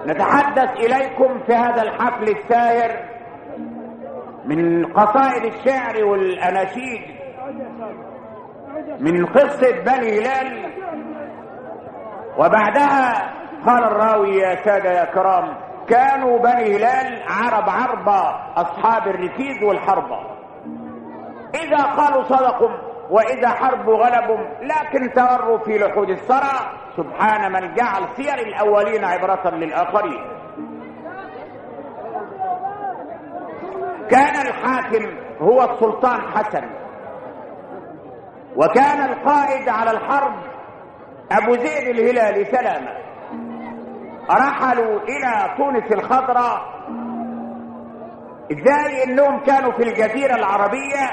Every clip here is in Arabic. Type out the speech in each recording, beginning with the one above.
نتحدث إليكم في هذا الحفل الساهر من قصائد الشعر والأناشيد من قصة بني هلال. وبعدها قال الراوي: يا سادة يا كرام، كانوا بني هلال عرب عربة أصحاب الركيز والحربة، إذا قالوا صدقوا وإذا حربوا غلبوا، لكن تغروا في لحود الثرى. سبحان من جعل سير الأولين عبرة للآخرين. كان الحاكم هو السلطان حسن، وكان القائد على الحرب أبو زيد الهلالي سلامة. رحلوا إلى تونس الخضراء. إزاي؟ إنهم كانوا في الجزيرة العربية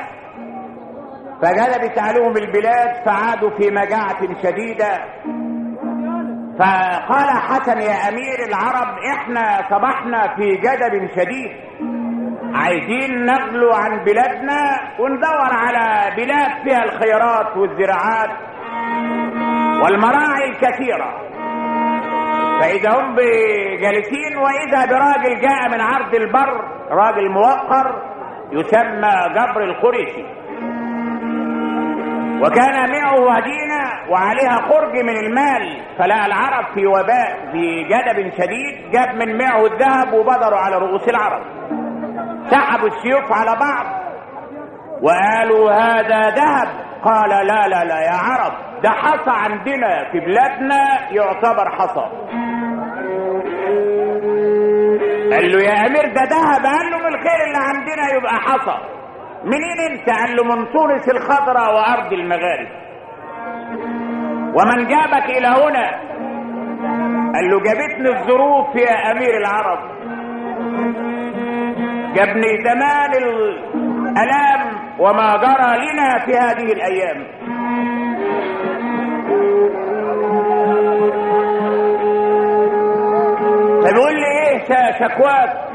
فغلبت عليهم البلاد فعادوا في مجاعة شديدة. فقال حسن: يا أمير العرب، إحنا صبحنا في جدب شديد، عايزين نغلو عن بلادنا وندور على بلاد فيها الخيرات والزراعات والمراعي الكثيرة. فإذا هم جالسين وإذا براجل جاء من عرض البر، راجل موقر يسمى جبر القريشي، وكان معه هدينة وعليها خرج من المال. فلقى العرب في وباء في جدب شديد، جاب من معه الذهب وبدروا على رؤوس العرب، سحبوا السيوف على بعض وقالوا: هذا ذهب. قال: لا لا لا يا عرب، ده حصى عندنا في بلادنا يعتبر حصى. قال له: يا امير ده ذهب. قال له: من الخير اللي عندنا يبقى حصى. منين انت؟ قال له: من تونس الخضراء وارض المغارب. ومن جابك الى هنا؟ قال له: جابتني الظروف يا امير العرب، جابني زمان الالام وما جرى لنا في هذه الايام. فبيقول لي: ايه شكواك؟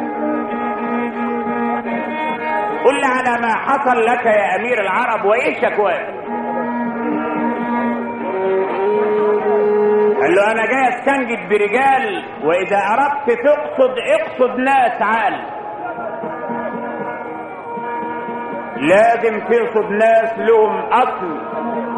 قل لي على ما حصل لك يا امير العرب، وايه شكواك؟ قال له: انا جاي استنجد برجال، واذا اردت تقصد اقصد ناس عال، لازم تقصد ناس لهم اصل.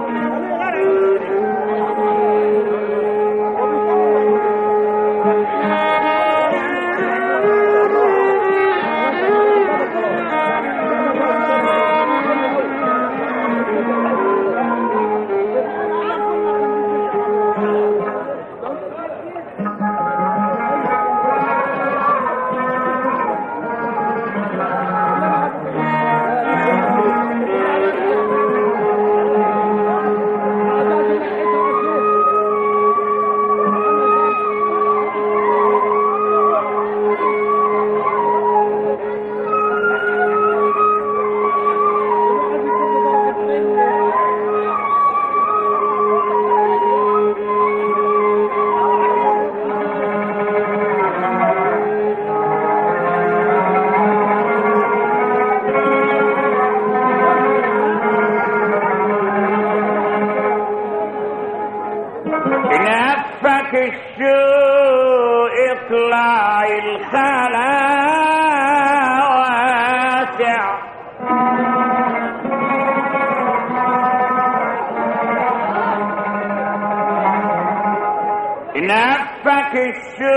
نفك الشوق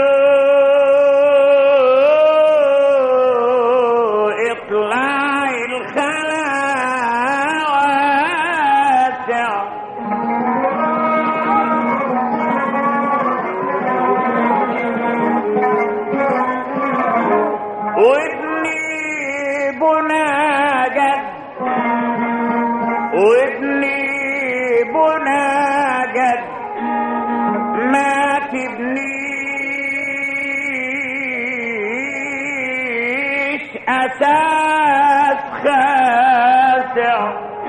اطلع الخلا واسع، وابني بناجد وابني بناجد ما تبنيش أساس خاسع،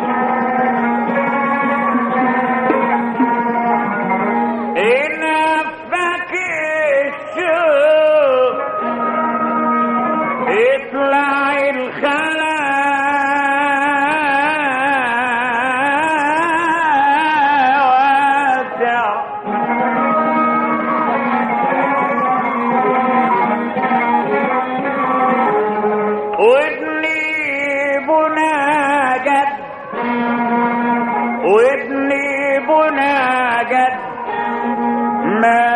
نفك الشوق اطلع الخلا واسع، وابني بنا جد ما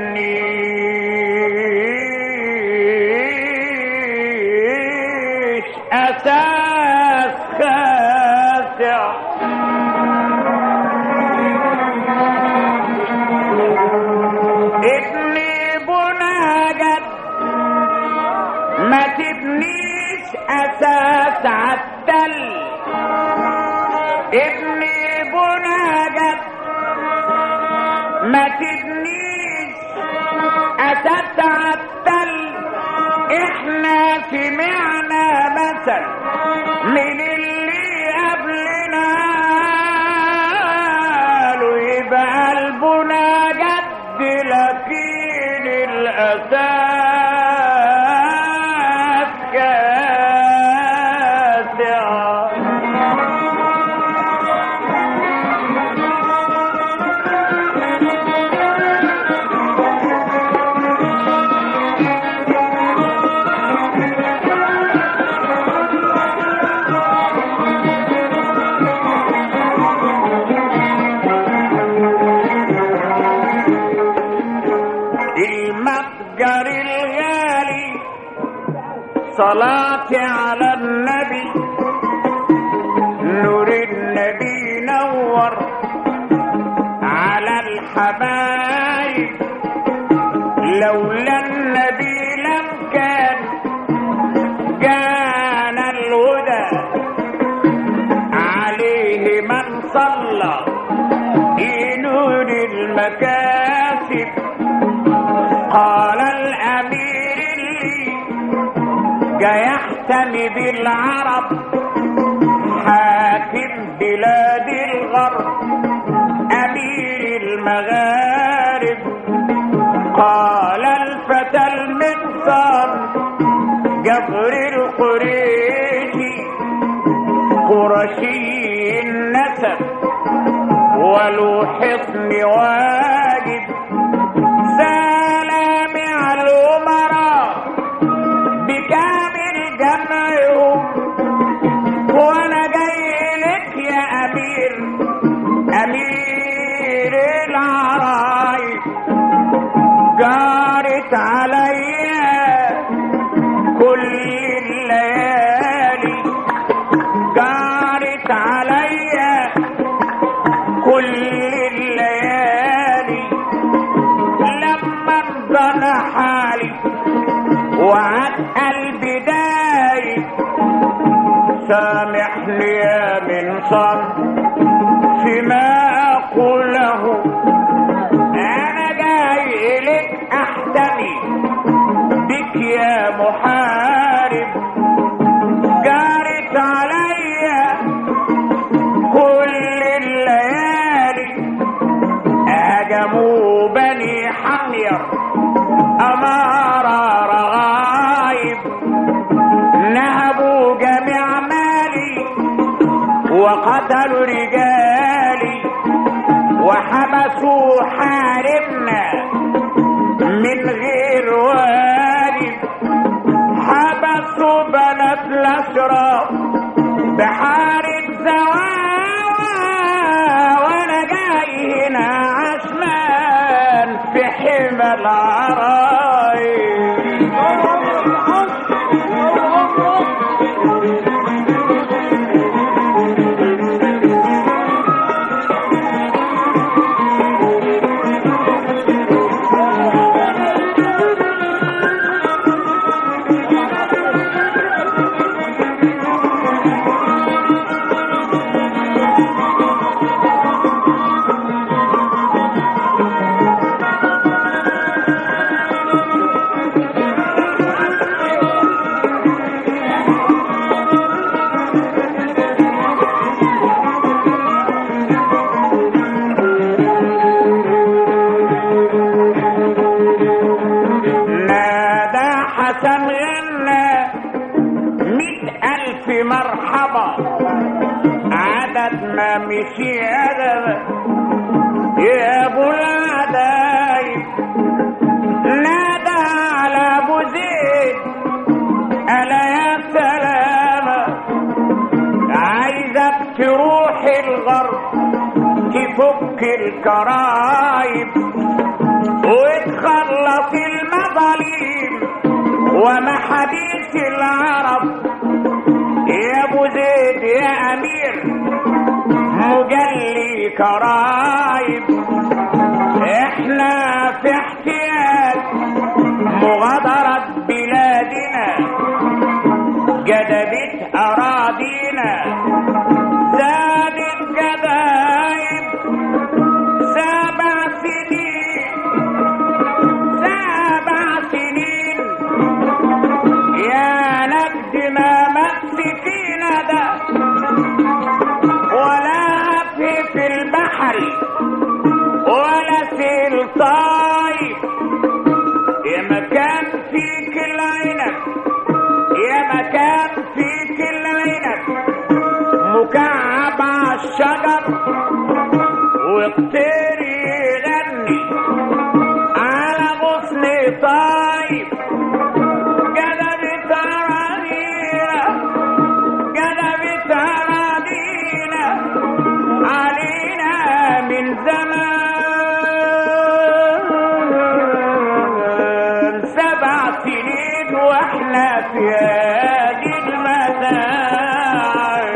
تبنيش أساس خاسع. ابني بنا جد ما تبنيش أساس عالتل. ابني بنا جد ما تبنيش أساس عالتل. احنا سمعنا مثل من اللي قبلنا قالوا يبقى قلبنا جد لكن الأساس كاسع. المتجر الغالي صلاتي على النبي، نور النبي نور على الحبايب. لولا النبي لم كان جانا الهدى عليه من صلى نور المكاسب. قال الأمير اللي جاي يحتمي بالعرب حاكم بلاد الغرب أمير المغارب. قال الفتى المنصر جبر القريشي قرشي النسب ولو حصن واجب. سلامي على الأمراء بكامل جمعهم وانا جاي لك يا امير امير العرايب. جارت عليا كل الليالي جارت عليا كل الليالي لما انضن حالي وعد قلبي دايب. سامحني يا منصر فيما اقوله انا جاي لك احتمي بك يا محارب. جارت عليا كل الليالي هجموا بني حمير امارة رغايب. نهبوا جميع مالي وقتلوا رجالي وحبسوا حاربنا من غير واجب. حبسوا بنات الاشراف بحارة زواوى وانا جاي هنا عشمان في حمى العرايب. مرحبا عدد ما مشي عدد يا ابو العدايب. نادى على ابو زيد الا يا سلامة عايزك تروح الغرب يفك الكرايب وتخلص المظالم وما حديث العرب يا ابو زيد يا امير مجلي كرايب احنا في احتياج مغادرة بلادنا جدبت اراضينا زادت جدايب 7 سنين 7 سنين يا نجد ما مسكينا ده ولا في البحر ولا في الطايف يا مكان فيك العنب يا مكان فيك العنب مكعب عالشجر والطير يغني على غصن طايف جذبت أراضينا جذبت أراضينا علينا من زمان 7 سنين واحنا في هذه المتاعب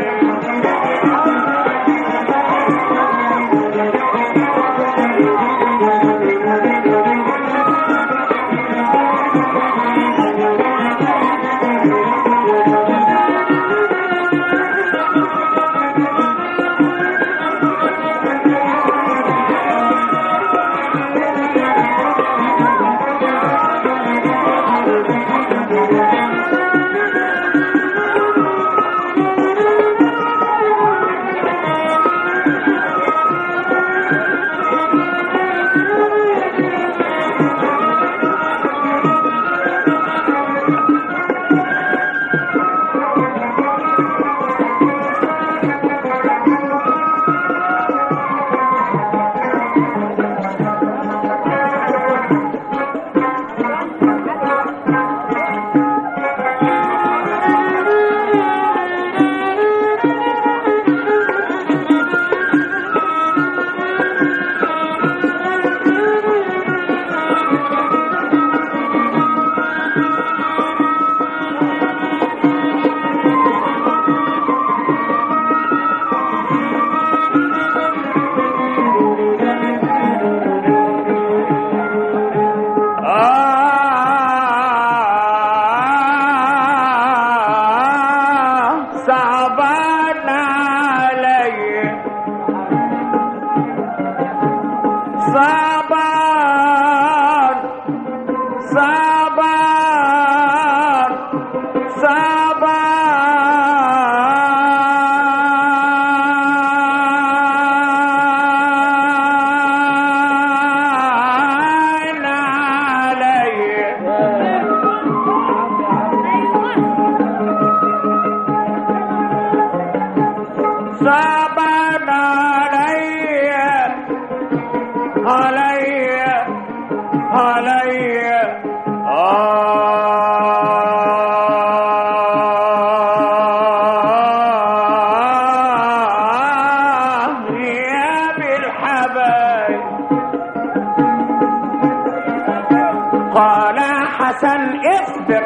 قال حسن اصبر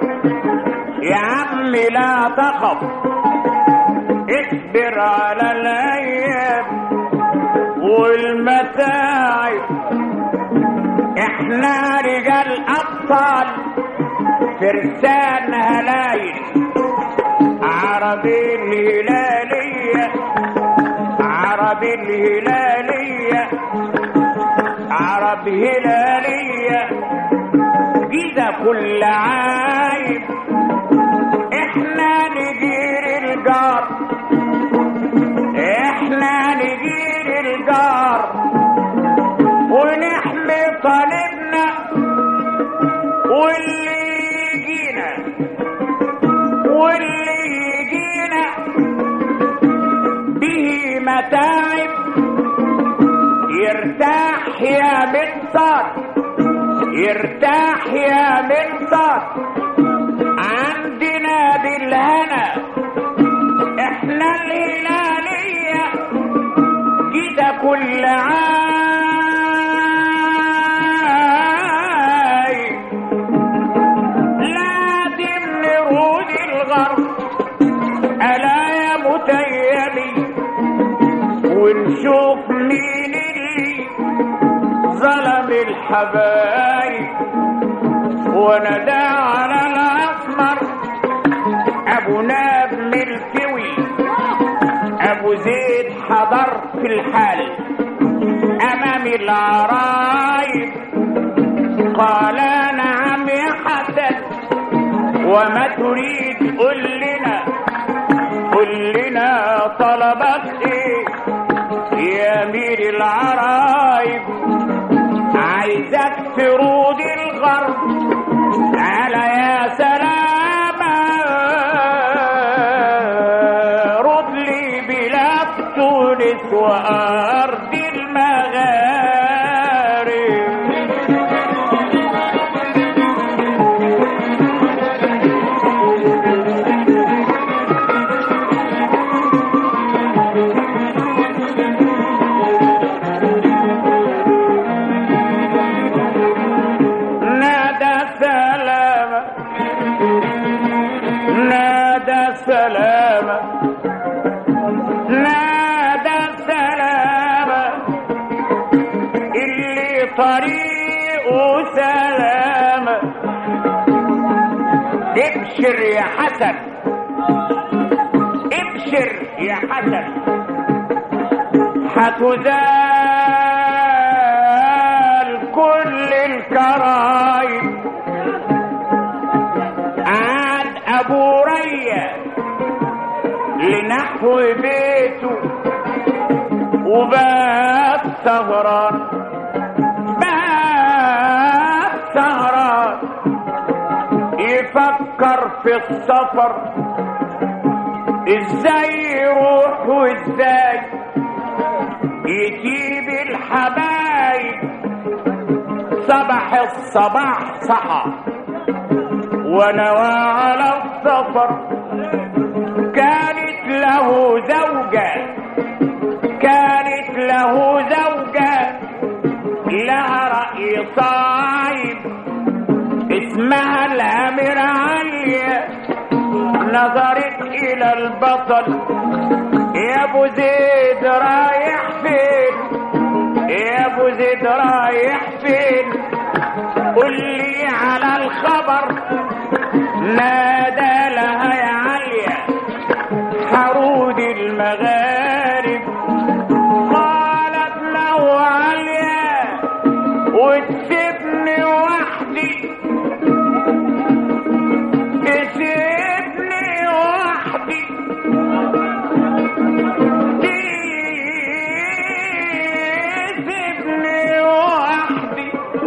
يا عمي لا تخف اصبر على الايام والمتاعب احنا رجال ابطال فرسان هلايل عربي الهلالية عربي الهلالية عربي هلالية جيزة كل عايب احنا نجير الجار احنا نجير الجار ونحمي طالبنا واللي يجينا واللي يجينا به متاعب يرتاح يا منصار يرتاح يا منصار عندنا بالهنا احنا الهلالية كده كل عاي لازم نرود الغرب ألا يا متيمي ونشوف مين اللي ظلم الحبايب وندى على الأسمر أبو ناب ملكوي أبو زيد حضر في الحال أمام العرايب قال نعم يا حسن وما تريد قل لنا طلبك ايه يا امير العرايب عايزك ترود الغرب على يا سلامة رد لي بلاد تونس وأرض المغارب نادى السلامة اللي طريقه سلامة ابشر يا حسن ابشر يا حسن هتزال كل الكرايب عاد ابو ريا لنحو بيته وبات سهران يفكر في السفر ازاي يروح وازاي يجيب الحبايب صباح الصباح صحى ونوى على السفر كانت له زوجة لها رأي صعيب اسمها الأميرة عليا نظرت إلى البطل يا أبو زيد رايح فين يا أبو زيد رايح فين قل لي على الخبر نادى لها يا عليا حرود المغارب قالت له عليا وتسيبني وحدي تسيبني وحدي تسيبني وحدي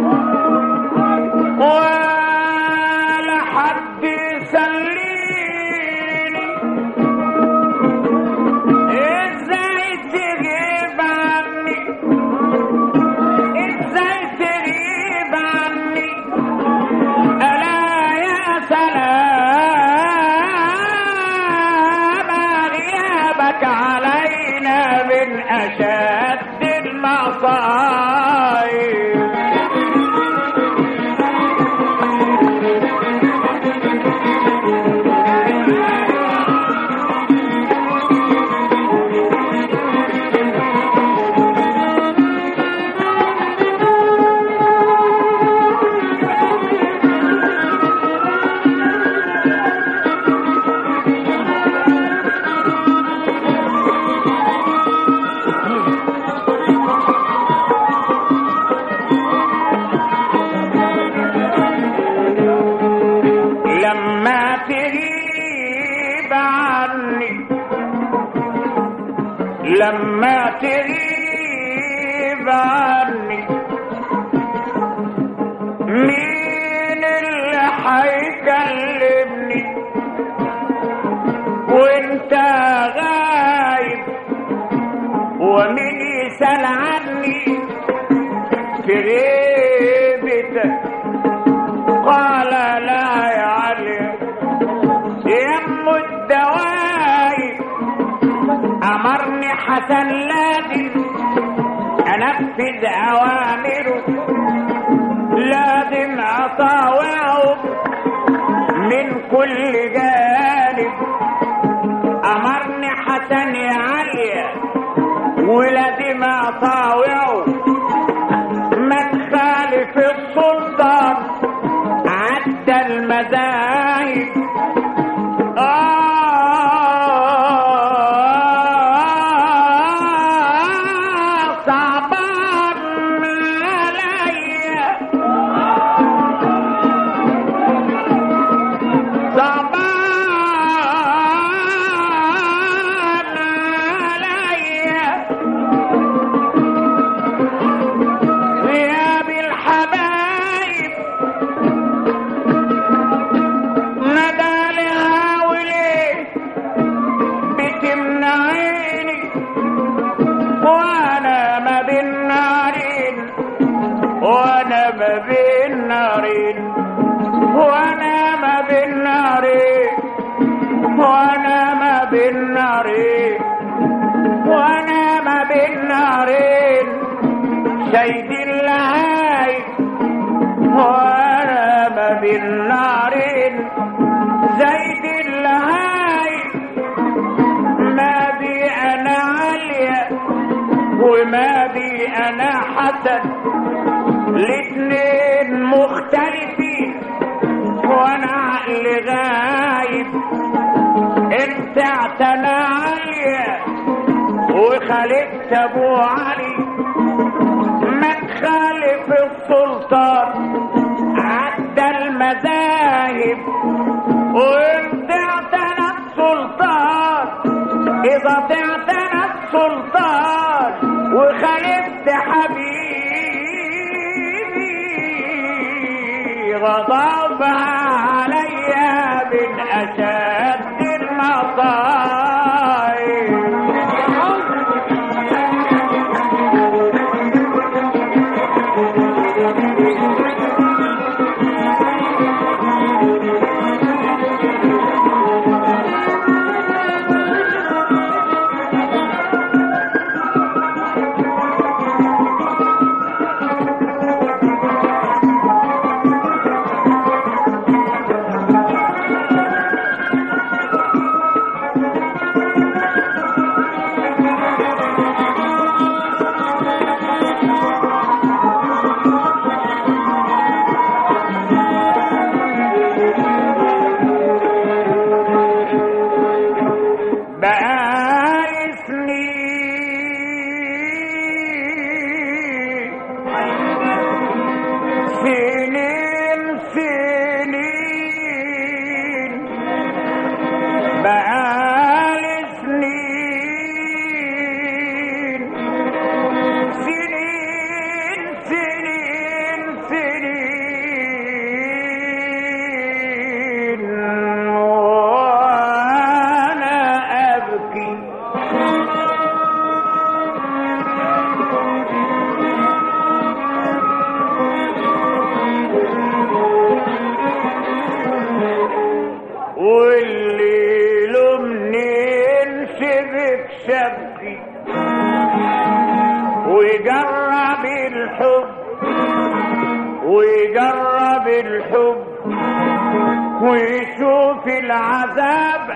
ولا حد يسليني ازاي تغيب عني الا يا سلام غيابك علينا من اشد المصائب لما تغيب عني مين اللي حيكلمني وانت غايب ومين يسأل عني في غيبتك قال لا يا علي يا ام الدوايب أمرني حسن لازم انفذ اوامره لازم اطاوعه من كل جانب. امرني حسن يا علي ولازم اطاوعه ما تخالف السلطان عدى المذاهب. صعبان عليا صعبان عليا غياب الحبايب ندى لهاولي بتمنعيني وانا ما بين نارين وانا ما بين نارين وانا ما بين نارين وانا ما بين نارين وانا ما بين نارين شيد اللهاي وانا ما بين نارين زيد اللهاي. ما بي انا عليا وما بي انا حسن الاتنين مختلفين وانا عقلي غايب. انت اعتنى عليا وخالفت ابو علي ما تخالف السلطان عدى المذاهب. وانت اعتنى السلطان اذا تعتنى السلطان وخالفت حبيبي غضبها عليا من اشد المصائب. ويجرب الحب ويشوف العذاب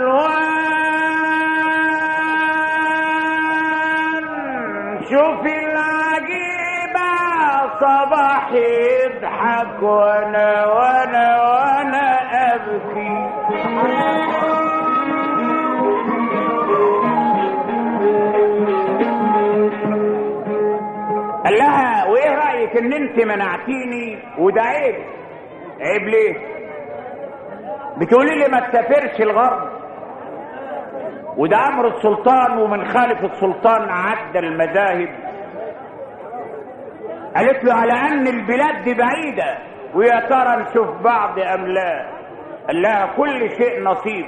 ألوان. شوف العجيبة صباح يضحك وانا أبكي. قال لها وايه رايك ان انت منعتيني وده عيب؟ عيب ليه؟ بتقولي لي ما تسافرش الغرب وده امر السلطان ومن خالف السلطان عدى المذاهب. قالت له على ان البلاد دي بعيده ويا ترى نشوف بعض ام لا. قال لها كل شيء نصيب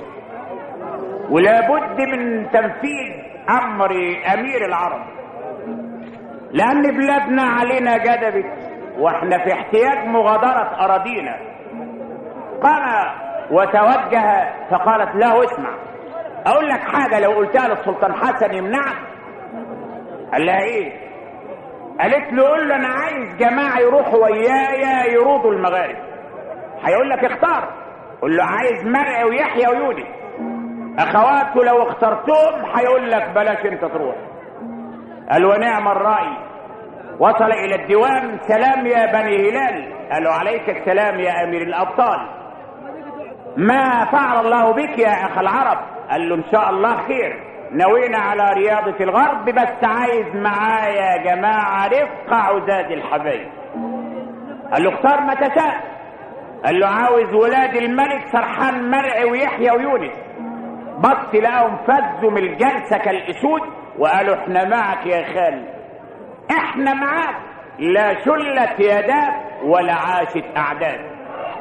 ولا بد من تنفيذ امر امير العرب لان بلادنا علينا جدبت واحنا في احتياج مغادرة اراضينا. قام وتوجه فقالت له اسمع اقول لك حاجة لو قلتها للسلطان حسن يمنعك. قال لها ايه؟ قالت له قول له انا عايز جماعه يروحوا ويايا يروضوا المغارب. هيقول لك اختار. قول له عايز مرعي ويحيى ويونس. اخواته لو اخترتهم هيقول لك بلاش انت تروح. قال ونعم الراي. وصل الى الديوان. سلام يا بني هلال. قالوا عليك السلام يا امير الابطال. ما فعل الله بك يا اخ العرب؟ قال له ان شاء الله خير، نوينا على رياضة الغرب بس عايز معايا يا جماعة رفق عزاز الحبايب. قال له اختار ما تشاء. قال له عاوز ولاد الملك سرحان مرعي ويحيى ويونس. بص لقاهم فزوا من الجلسة كالاسود وقالوا احنا معك يا خال، احنا معاك، لا شلت يداك ولا عاشت اعداك.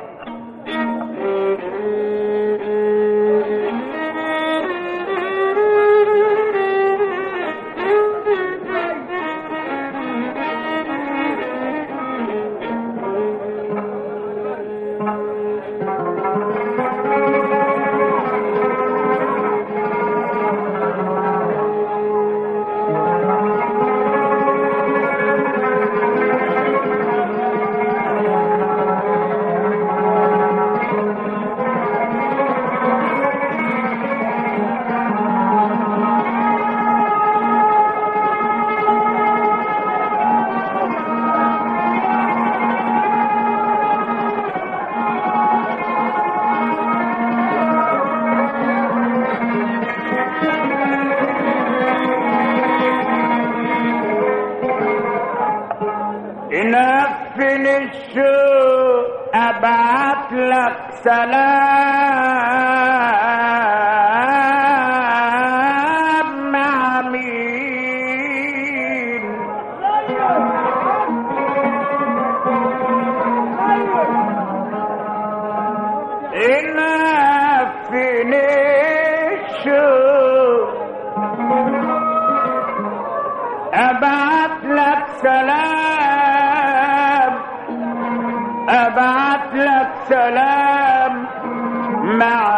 نفن الشوق ابعت لك سلام مع مين؟ نفن الشوق ابعت لك سلام، ابعت لك سلام مع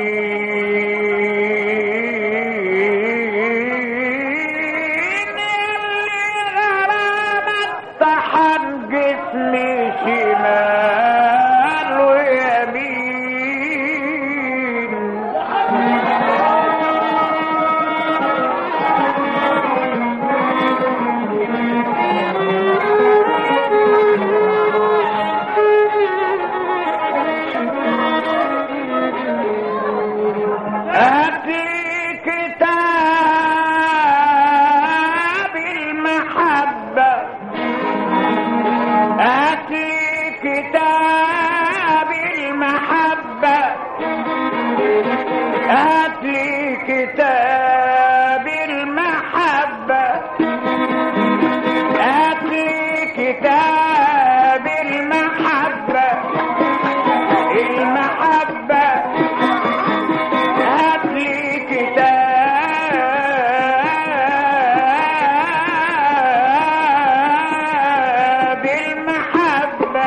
مين؟ اللي غرامك طحن جسمي شمال ويمين. كتاب المحبة، هات لي كتاب المحبة، هات لي كتاب المحبة، المحبة، هات لي كتاب المحبة،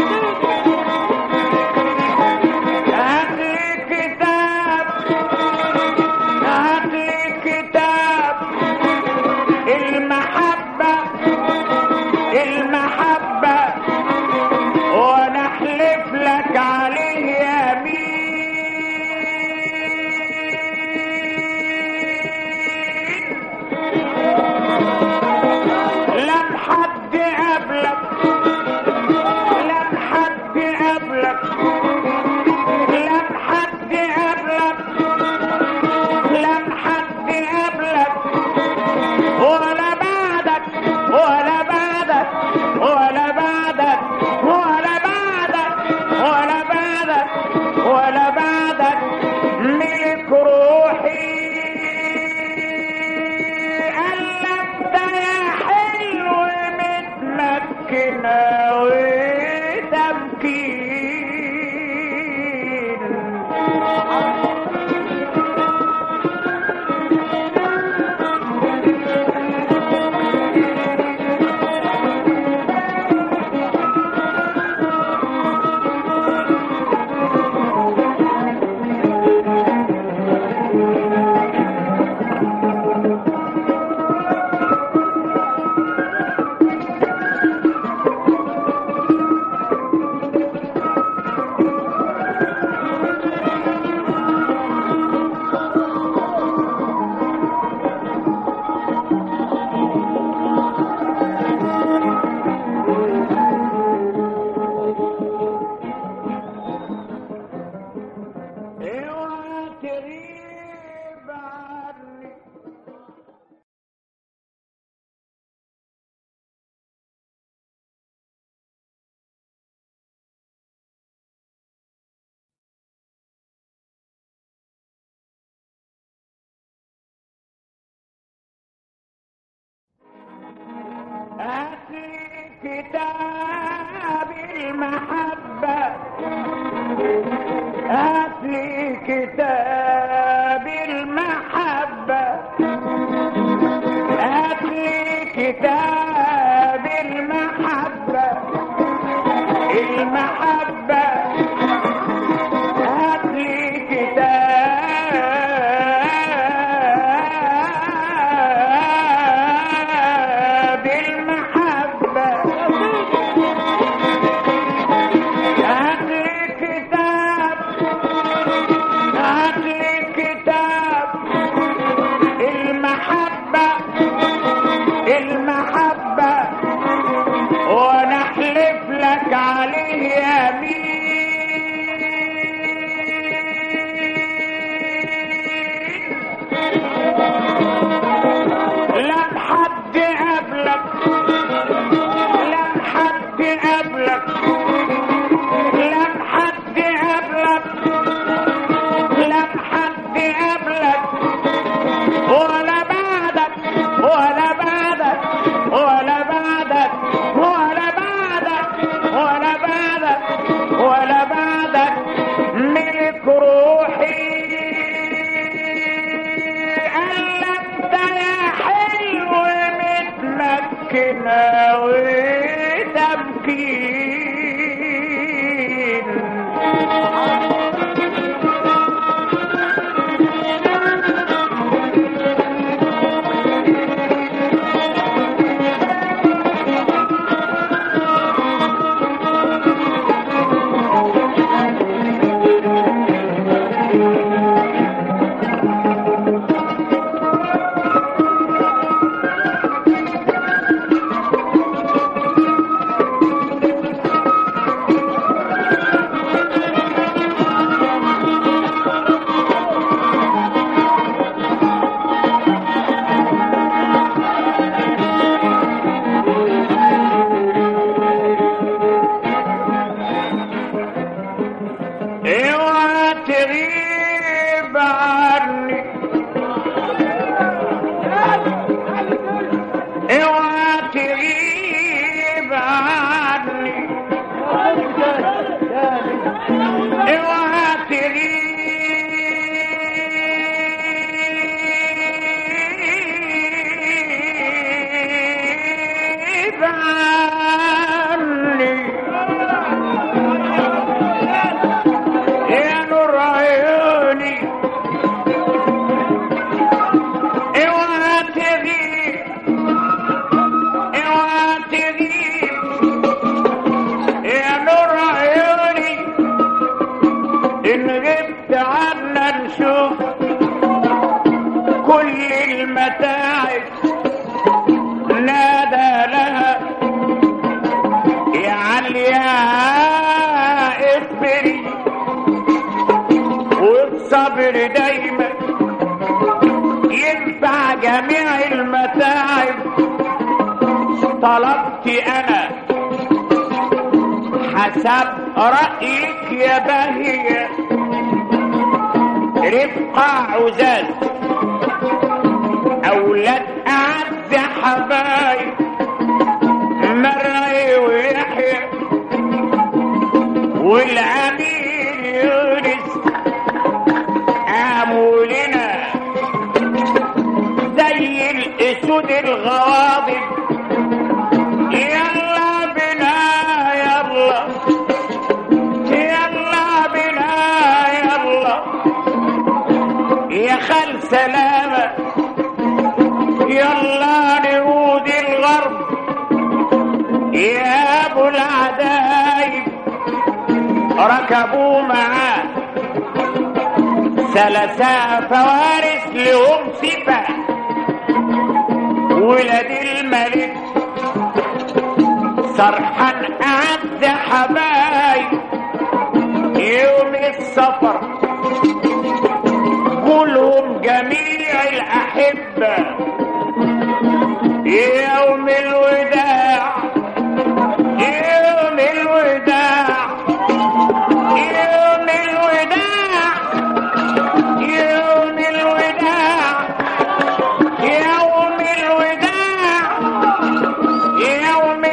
المحبة، وانا احلف لك عليه يمين. لم حد قبلك، لم حد قبلك، لم حد قبلك، لم حد قبلك ولا بعدك ولا بعدك ولا بعدك ولا بعدك ولا بعدك ولا بعدك ملك روحي. قلبت يا حلو متمكنة وتمكين. كتاب المحبة هات لي كتاب المحبة هات لي كتاب المحبة المحبة هات لي كتاب المحبة هات لي كتاب هات لي كتاب المحبة المحبة وانا احلف لك عليه يمين لم حد قبلك لم حد قبلك لم حد قبلك لم حد قبلك ولا بعدك ولا بعدك ولا بعدك ولا بعدك ولا بعدك ولا بعدك ملك روحي قال انت يا حلو متمكنة وتمكين اوعى تغيب عني اوعى تغيب عني اوعى تغيب عني يا نور عيوني اوعى تغيب اوعى تغيب يا نور عيوني ان غبت عنا نشوف كل المتاعب نادى لها يا عليا اصبري والصبر دايما ينفع جميع المتاعب طلبت انا حسب رأيك يا باهية رفقة عزاز اولاد اعز حبايب مرعي ويحيى والامير يونس عمولنا زي الاسود الغواضب يلا بنا يلا يلا بنا يلا يا خال سلامة يلا نعود الغرب يا ابو العدايب ركبوا معاه ثلاثة فوارس لهم صفة ولد الملك سرحان أعز حبايب يوم السفر كلهم جميع الأحبة يوم الوداع يوم الوداع يوم الوداع يوم الوداع يوم الوداع يوم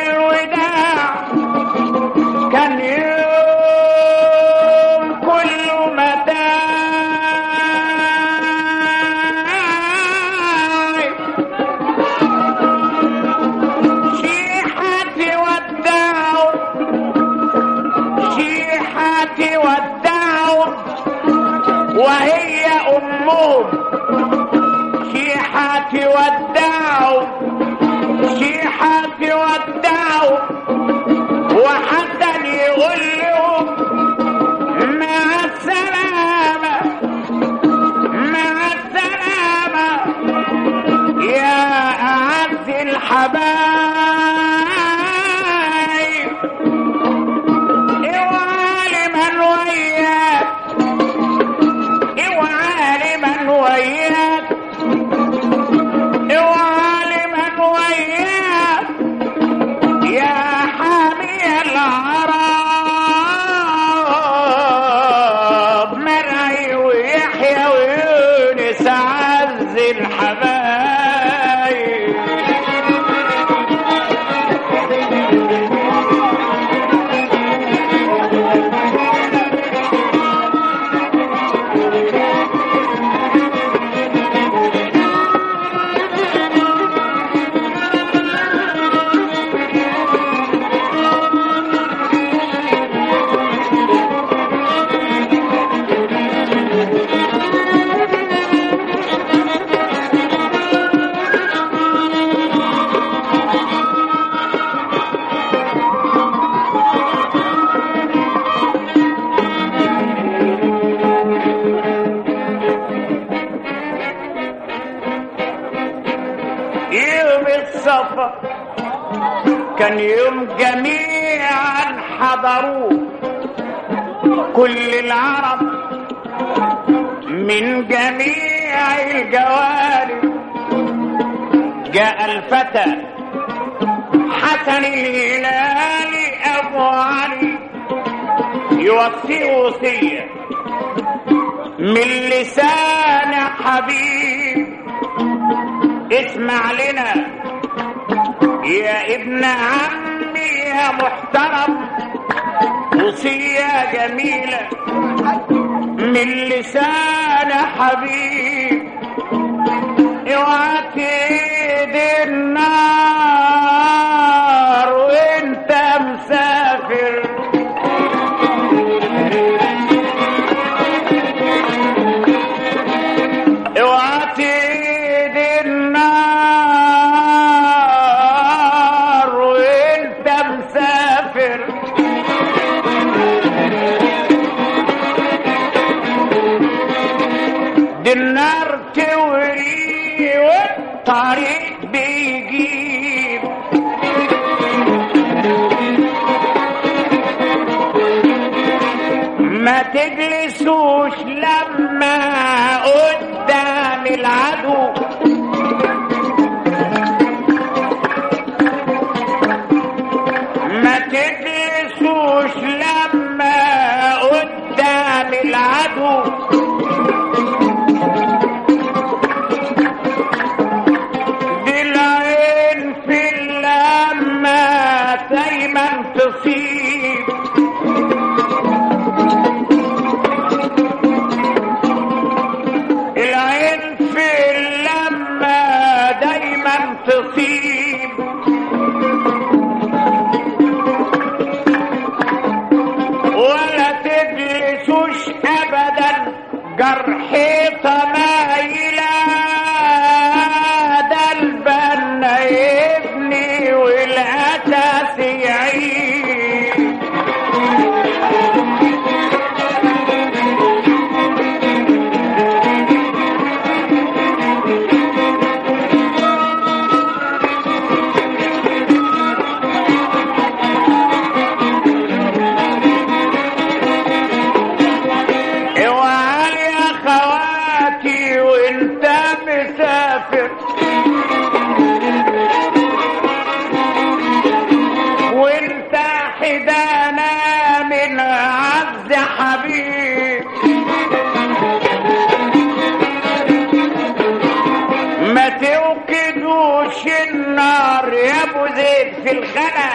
وهي امهم شيحة ودعوا شيحة ودعوا وحسن يقول لهم مع السلامة مع السلامة يا أعز الحبايب اوعى لمن وياك اوعى لمن وياك اوعى لمن وياك يا حامي العرب مرعي ويحيى ويونس عز الحبايب. كان يوم جميعا حضروه كل العرب من جميع الجوانب. جاء الفتى حسن الهلالي ابو علي يوصي وصيه من لسان حبيب. اسمع لنا يا ابن عمي يا محترم وصية جميلة من لسان حبيب. اوعى تيجي النار وانت مسافر اوعى تيجي النار وانت مسافر. دي النار توري والطريق بيجيب. ما تجلسوش لما قدام العدو ما تجلسوش لما قدام العدو. دي العين في اللمة دايما تصيب. العين في اللمة دايما تصيب. ولا تجلسوش ابدا جرحيطة مايلة ده البنا يبني والاساس يعيش. وانت حدانا من عبد حبيب. ما توقدوش النار يا ابو زيد في الخلا.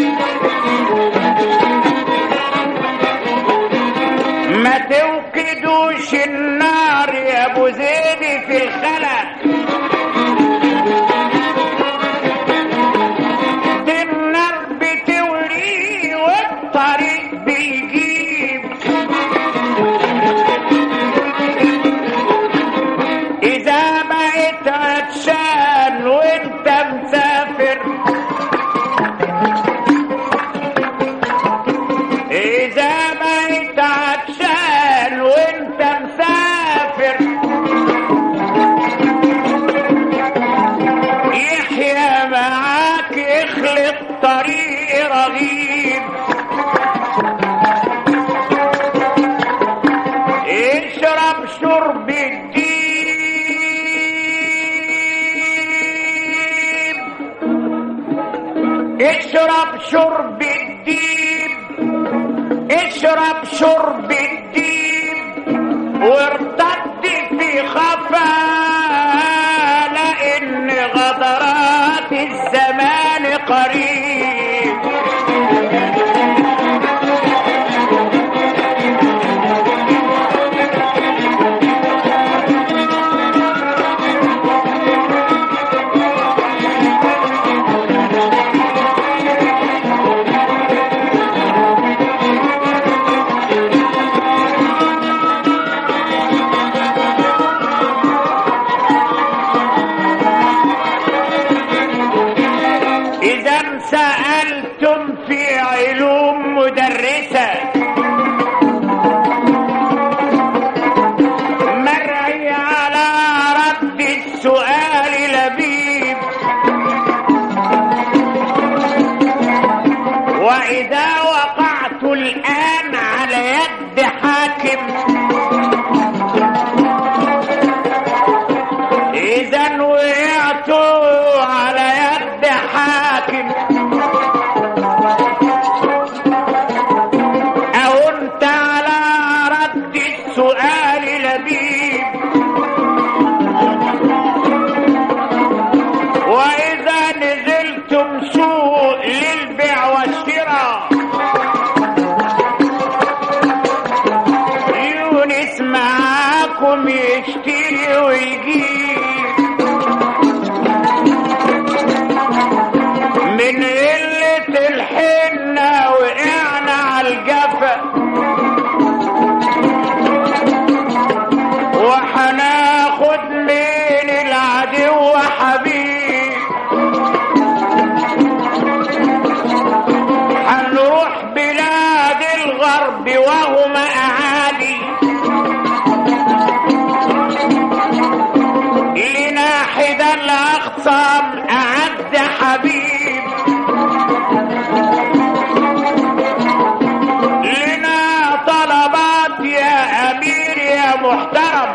ما توقدوش النار يا ابو زيد في الخلا. النار بتوري والطريق بيجيب. دخل الطريق رغيب، اشرب شرب الديب، اشرب شرب الديب، اشرب شرب الديب، وارتد في خفا لان غدرات الزمان قريب. سألتم في علوم مدرسة مرعي على رد السؤال لبيب، وإذا وقعت الآن على يد حاكم إذا وقعت على يد حاكم سؤال لبيب، وإذا نزلتم سوق للبيع والشراء يونس معاكم يشتري ويجيب، من قلة الحنة وقعنا على الجفا وحناخد من العدو حبيب، حنروح بلاد الغرب وهم أعادي لناحد الأخصام أعد حبيب، لنا طلبات يا أمير يا محترم،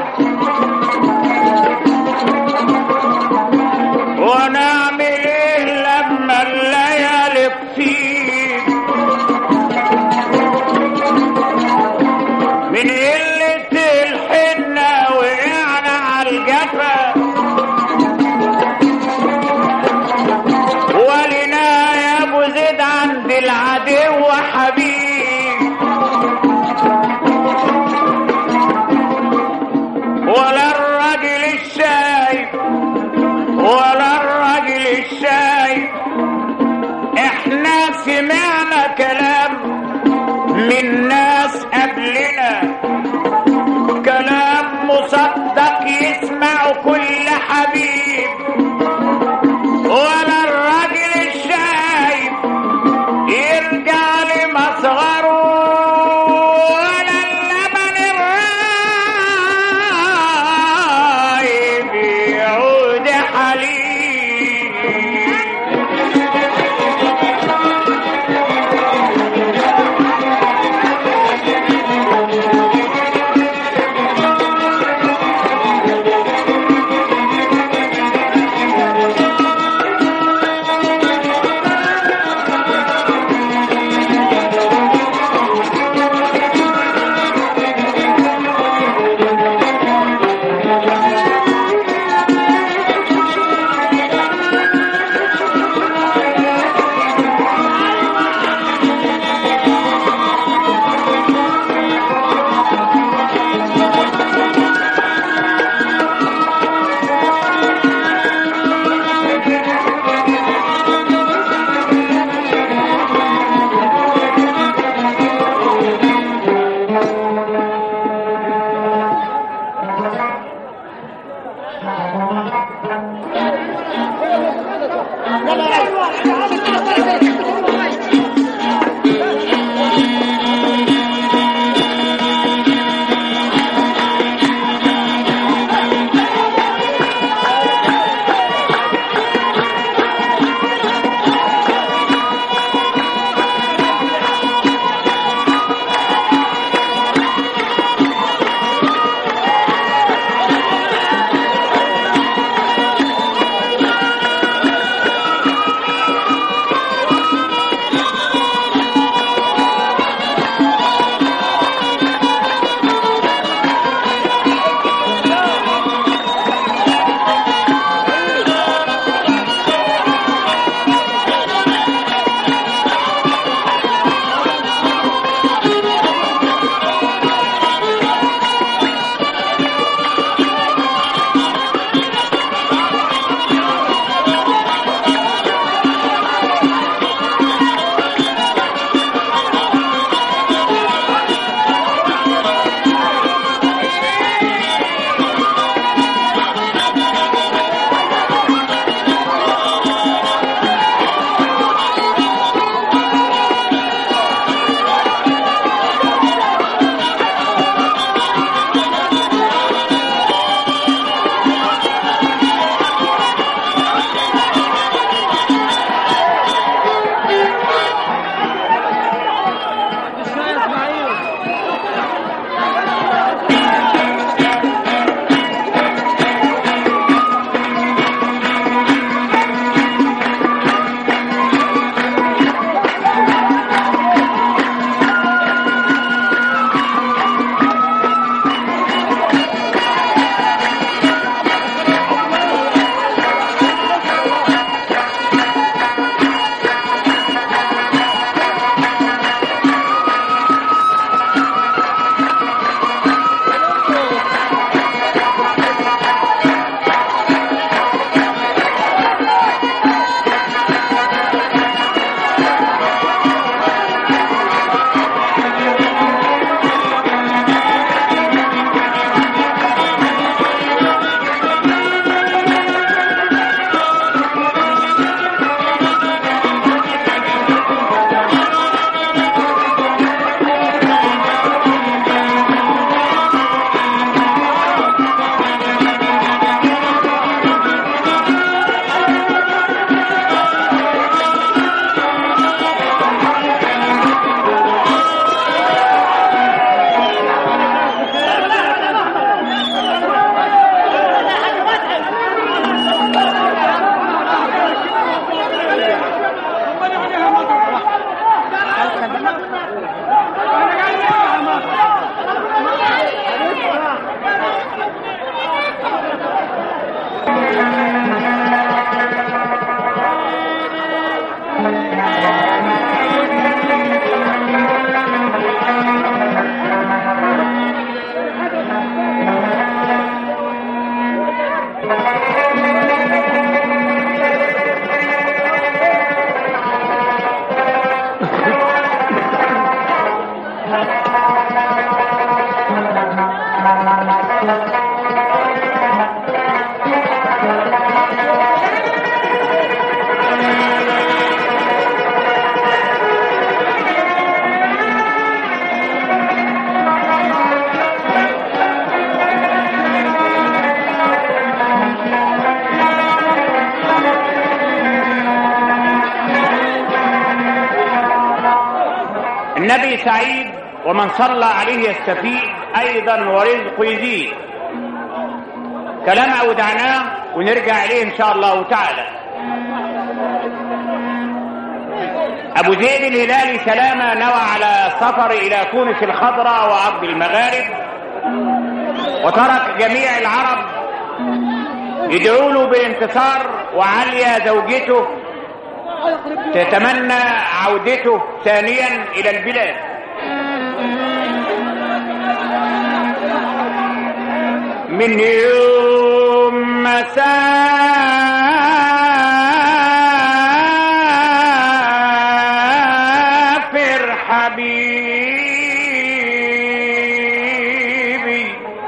ونعمل ايه لما الليالي تفيد، من قلة الحنة وقعنا على الجفا، ولنا يا ابو زيد عند العدو حبيب، ولا الراجل الشايب ولا الراجل الشايب، احنا سمعنا كلام من ناس قبلنا، كلام مصدق يسمع كل حبيب، ولا الراجل الشايب يرجع لمصغره، ولا اللبن الرايب يعود حليب. النبي سعيد ومن صلى عليه يستفيد ايضا ورزقه يزيد. كلام اودعناه ونرجع اليه ان شاء الله تعالى. ابو زيد الهلالي سلامة نوى على السفر الى تونس الخضراء وارض المغارب، وترك جميع العرب يدعوا له بالانتصار، وعليا زوجته تتمنى عودته ثانيا الى البلاد. من يوم ما سافر حبيبي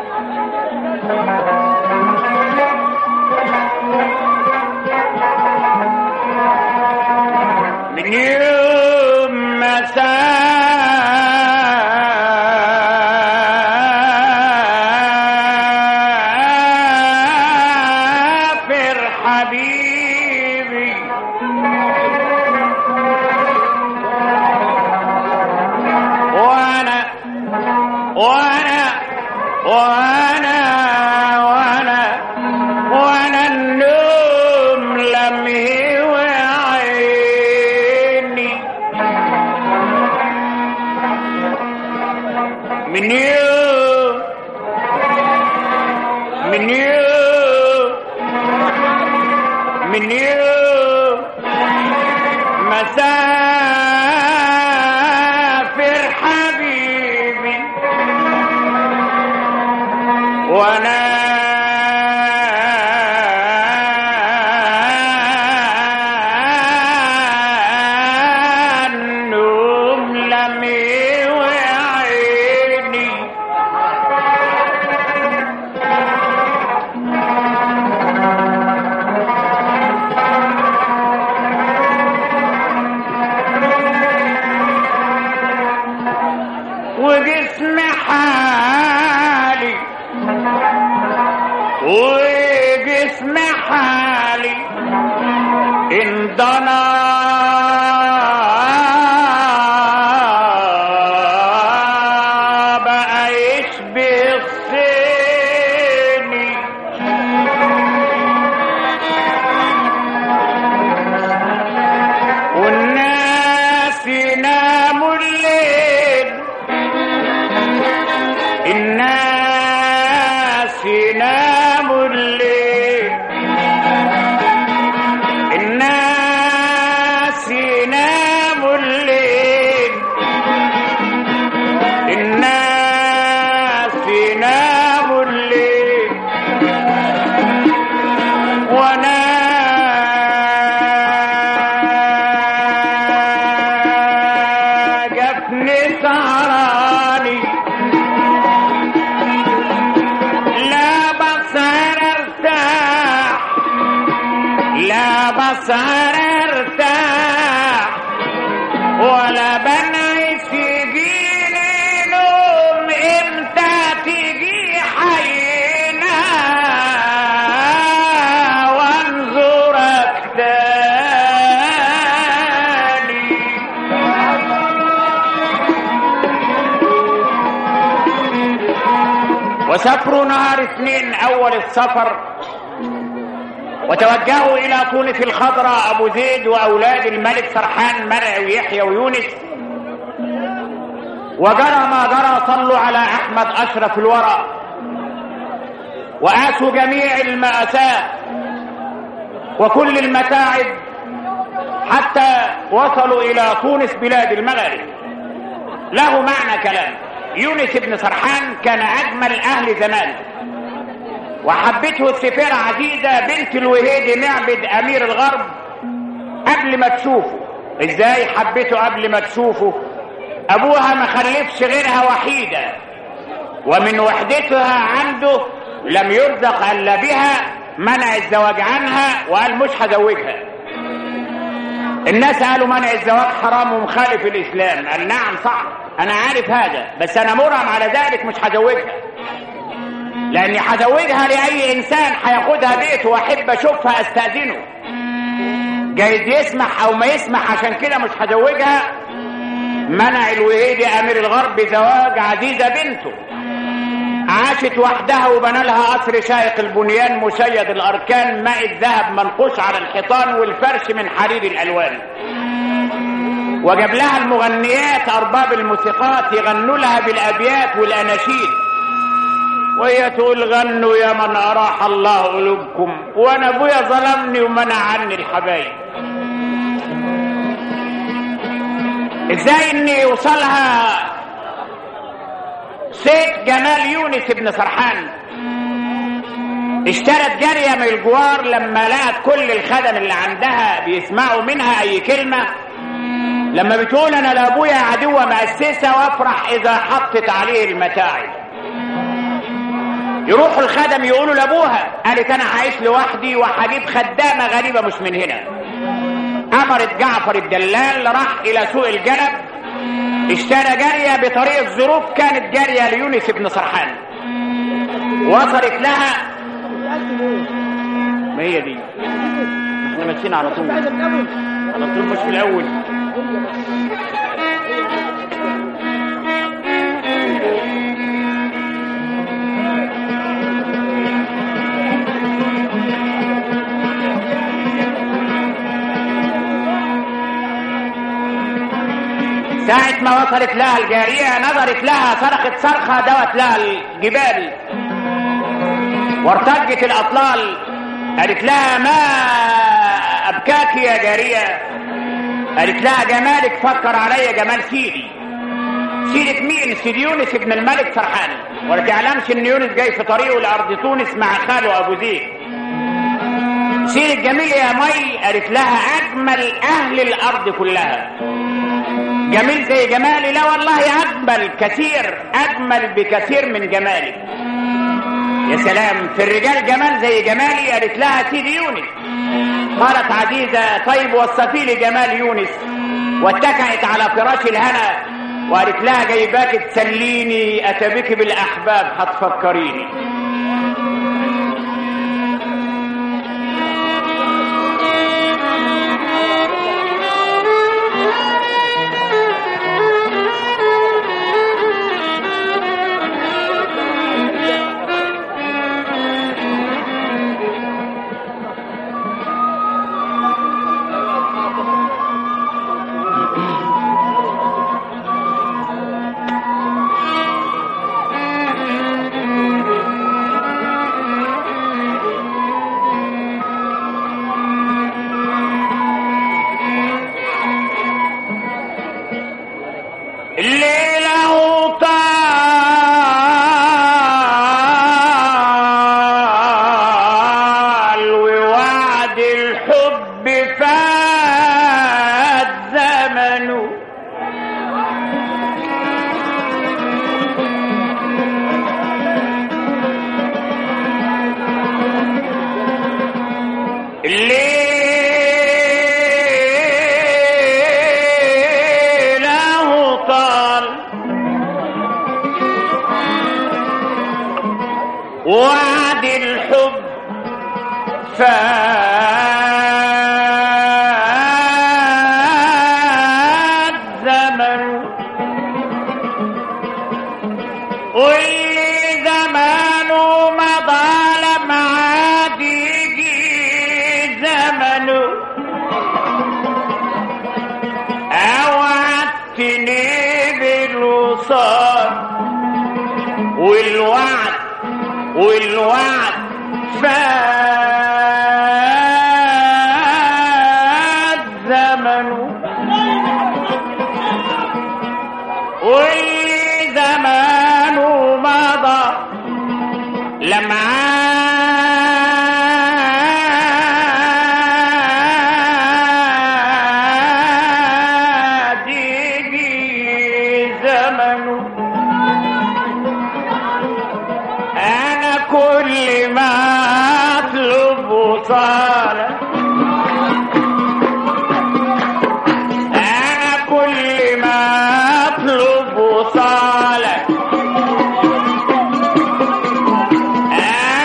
من يوم ما سافر حبيبي وانا النوم لم يهوى عيني. من يوم ما سافر حبيبي وانا النوم لم يهوى عيني. وجسم حالي انضنا بقى يشبه الصيني. والناس يناموا الليل، الناس يناموا الليل، الناس يناموا الليل، الناس يناموا الليل، وانا جفني سهراني لا بصر ارتاح ولا بنعس يجيني نوم. امتى تيجي حينا وانظرك تاني. وسافروا نهار اثنين اول السفر، وتوجهوا الى تونس الخضراء ابو زيد واولاد الملك سرحان مرعي ويحيى ويونس. وجرى ما جرى، صلوا على احمد اشرف الورى، وآسوا جميع المأساة وكل المتاعب حتى وصلوا الى تونس بلاد المغرب. له معنى كلام. يونس بن سرحان كان اجمل اهل زمانه، وحبته السفيرة عزيزة بنت الوهيد معبد امير الغرب قبل ما تشوفه. ازاي حبته قبل ما تشوفه؟ ابوها ما خلفش غيرها وحيدة، ومن وحدتها عنده لم يرزق الا بها، منع الزواج عنها وقال مش هزوجها. الناس قالوا منع الزواج حرام ومخالف الاسلام. قال نعم صح، انا عارف هذا، بس انا مرغم على ذلك مش هزوجها، لاني هزوجها لاي انسان هياخدها بيته واحب اشوفها استاذنه، جايز يسمح او ما يسمح، عشان كده مش هزوجها منع الوهيدي امير الغرب زواج عزيزة بنته. عاشت وحدها وبنى لها قصر شايق البنيان مشيد الاركان، ماء الذهب منقوش على الحيطان والفرش من حرير الالوان. وجاب لها المغنيات ارباب الموسيقات يغنوا لها بالابيات والاناشيد، وهي تقول غنوا يا من اراح الله قلوبكم، وانا ابويا ظلمني ومنع عني الحبايب. ازاي ان يوصلها سيد جمال يونس بن سرحان؟ اشترت جارية من الجوار لما لقت كل الخدم اللي عندها بيسمعوا منها اي كلمة، لما بتقول انا لابويا عدوة مؤسسة وافرح اذا حطت عليه المتاعب. يروحوا الخدم يقولوا لابوها، قالت انا هعيش لوحدي وهجيب خدامة غريبة مش من هنا. امرت جعفر الدلال راح الى سوق الجلب، اشترى جارية بطريق الظروف، كانت جارية ليونس بن سرحان. وصلت لها، ما هي دي احنا ماشيين على طول على طول مش في الاول. ساعة ما وصلت لها الجارية نظرت لها، صرخت صرخة دوت لها الجبال وارتجت الأطلال. قالت لها ما أبكاك يا جارية؟ قالت لها جمالك فكر عليا جمال سيدي. سيدة مين؟ سيدي يونس ابن الملك سرحان. ولا تعلمش ان يونس جاي في طريقه لأرض تونس مع خاله أبو زيد. سيدة جميلة يا مي. قالت لها أجمل أهل الأرض كلها. جميل زي جمالي؟ لا والله أجمل كثير، أجمل بكثير من جمالي. يا سلام، في الرجال جمال زي جمالي؟ قالت لها سيدي يونس. قالت عزيزة طيب وصفي لي جمال يونس، واتكأت على فراش الهنا وقالت لها جايباك تسليني، أتبك بالأحباب هتفكريني. وعد الحب فات زمن، واللي زمانه مضى لما عاد يجي زمنه. اوعدتني بالوصال والوعد فات زمنه، واللي زمانه مضى لما عاد يجي زمنه. أنا كل ما أطلب وصالك، أنا كل ما أطلب وصالك،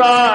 مصر